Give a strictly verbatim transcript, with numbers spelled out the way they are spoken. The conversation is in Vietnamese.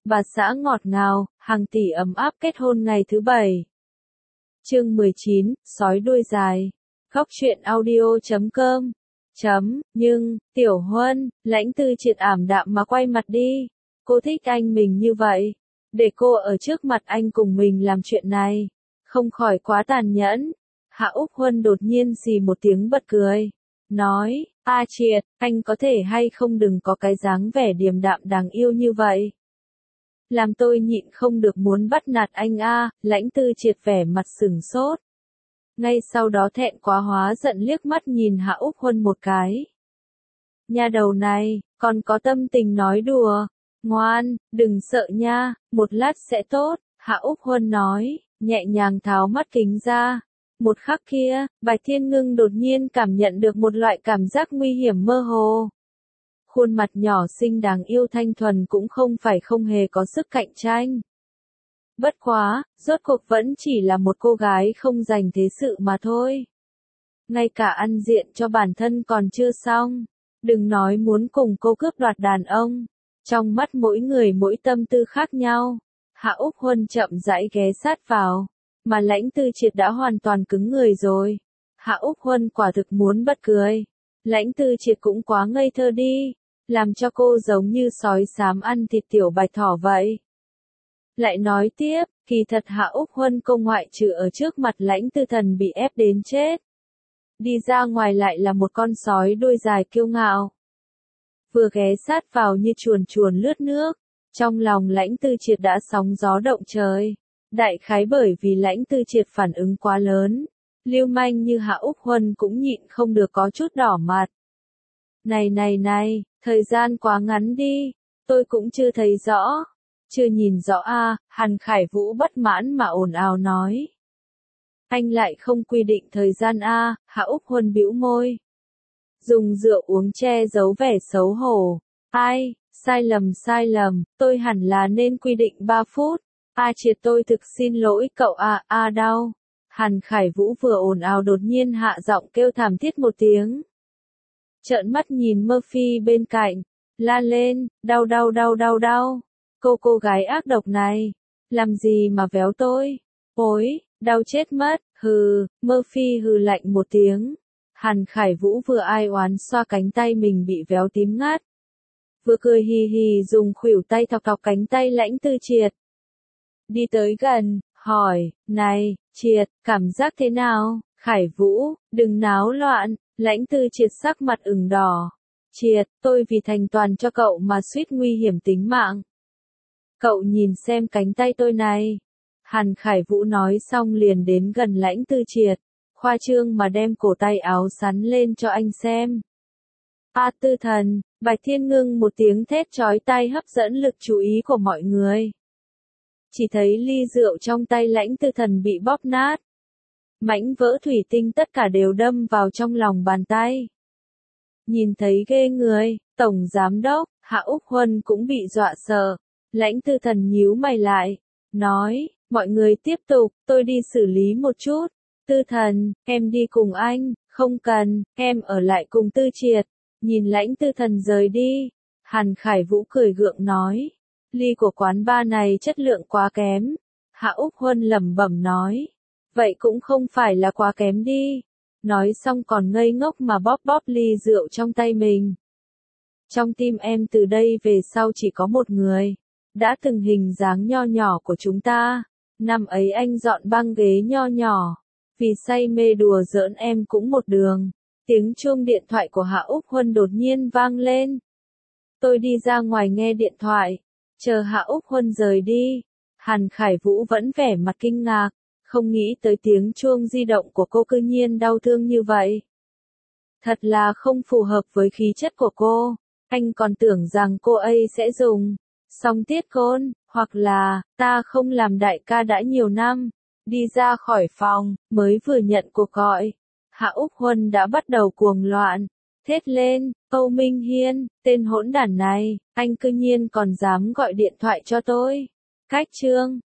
bà xã ngọt ngào, hàng tỷ ấm áp kết hôn ngày thứ bảy. Chương mười chín, sói đuôi dài. Góc truyện audio chấm com. Chấm, nhưng, Tiểu Huân, Lãnh Tư Triệt ảm đạm mà quay mặt đi. Cô thích anh mình như vậy. Để cô ở trước mặt anh cùng mình làm chuyện này. Không khỏi quá tàn nhẫn. Hạ Úc Huân đột nhiên xì một tiếng bật cười. Nói, A Triệt, anh có thể hay không đừng có cái dáng vẻ điềm đạm đáng yêu như vậy. Làm tôi nhịn không được muốn bắt nạt anh a. Lãnh Tư Triệt vẻ mặt sửng sốt. Ngay sau đó thẹn quá hóa giận liếc mắt nhìn Hạ Úc Huân một cái. Nha đầu này, còn có tâm tình nói đùa. Ngoan, đừng sợ nha, một lát sẽ tốt, Hạ Úc Huân nói, nhẹ nhàng tháo mắt kính ra. Một khắc kia, Bạch Thiên Ngưng đột nhiên cảm nhận được một loại cảm giác nguy hiểm mơ hồ. Khuôn mặt nhỏ xinh đáng yêu thanh thuần cũng không phải không hề có sức cạnh tranh. Bất quá, rốt cuộc vẫn chỉ là một cô gái không dành thế sự mà thôi. Ngay cả ăn diện cho bản thân còn chưa xong. Đừng nói muốn cùng cô cướp đoạt đàn ông. Trong mắt mỗi người mỗi tâm tư khác nhau. Hạ Úc Huân chậm rãi ghé sát vào. Mà Lãnh Tư Triệt đã hoàn toàn cứng người rồi. Hạ Úc Huân quả thực muốn bật cười. Lãnh Tư Triệt cũng quá ngây thơ đi. Làm cho cô giống như sói xám ăn thịt tiểu bạch thỏ vậy. Lại nói tiếp, kỳ thật Hạ Úc Huân cô ngoại trừ ở trước mặt Lãnh Tư Thần bị ép đến chết. Đi ra ngoài lại là một con sói đuôi dài kiêu ngạo. Vừa ghé sát vào như chuồn chuồn lướt nước. Trong lòng Lãnh Tư Triệt đã sóng gió động trời. Đại khái bởi vì Lãnh Tư Triệt phản ứng quá lớn. Lưu manh như Hạ Úc Huân cũng nhịn không được có chút đỏ mặt. Này này này, thời gian quá ngắn đi. Tôi cũng chưa thấy rõ. Chưa nhìn rõ a. À, Hàn Khải Vũ bất mãn mà ồn ào nói. Anh lại không quy định thời gian a. À, Hạ Úc Huân bĩu môi. Dùng rượu uống che giấu vẻ xấu hổ. Ai, sai lầm sai lầm, tôi hẳn là nên quy định ba phút. A Triệt tôi thực xin lỗi cậu a, a à, đau. Hàn Khải Vũ vừa ồn ào đột nhiên hạ giọng kêu thảm thiết một tiếng. Trợn mắt nhìn Murphy bên cạnh, la lên, đau đau đau đau đau. Cô cô gái ác độc này, làm gì mà véo tôi? Ôi, đau chết mất, hừ, Murphy hừ lạnh một tiếng. Hàn Khải Vũ vừa ai oán xoa cánh tay mình bị véo tím ngắt. Vừa cười hì hì dùng khuỷu tay thọc thọc cánh tay Lãnh Tư Triệt. Đi tới gần, hỏi, này, Triệt, cảm giác thế nào? Khải Vũ, đừng náo loạn, Lãnh Tư Triệt sắc mặt ửng đỏ. Triệt, tôi vì thành toàn cho cậu mà suýt nguy hiểm tính mạng. Cậu nhìn xem cánh tay tôi này. Hàn Khải Vũ nói xong liền đến gần Lãnh Tư Triệt. Khoa trương mà đem cổ tay áo sắn lên cho anh xem. A Tư Thần, Bạch Thiên Ngưng một tiếng thét chói tai hấp dẫn lực chú ý của mọi người. Chỉ thấy ly rượu trong tay Lãnh Tư Thần bị bóp nát. Mảnh vỡ thủy tinh tất cả đều đâm vào trong lòng bàn tay. Nhìn thấy ghê người, Tổng Giám Đốc, Hạ Úc Huân cũng bị dọa sợ. Lãnh Tư Thần nhíu mày lại, nói, mọi người tiếp tục, tôi đi xử lý một chút. Tư Thần, em đi cùng anh, không cần, em ở lại cùng Tư Triệt. Nhìn Lãnh Tư Thần rời đi, Hàn Khải Vũ cười gượng nói, ly của quán bar này chất lượng quá kém. Hạ Úc Huân lẩm bẩm nói, vậy cũng không phải là quá kém đi. Nói xong còn ngây ngốc mà bóp bóp ly rượu trong tay mình. Trong tim em từ đây về sau chỉ có một người. Đã từng hình dáng nho nhỏ của chúng ta. Năm ấy anh dọn băng ghế nho nhỏ. Vì say mê đùa giỡn em cũng một đường. Tiếng chuông điện thoại của Hạ Úc Huân đột nhiên vang lên. Tôi đi ra ngoài nghe điện thoại. Chờ Hạ Úc Huân rời đi. Hàn Khải Vũ vẫn vẻ mặt kinh ngạc. Không nghĩ tới tiếng chuông di động của cô cư nhiên đau thương như vậy. Thật là không phù hợp với khí chất của cô. Anh còn tưởng rằng cô ấy sẽ dùng song tiết côn, hoặc là, ta không làm đại ca đã nhiều năm. Đi ra khỏi phòng, mới vừa nhận cuộc gọi. Hạ Úc Huân đã bắt đầu cuồng loạn. Thét lên, Âu Minh Hiên, tên hỗn đản này, anh cư nhiên còn dám gọi điện thoại cho tôi. Cách chương,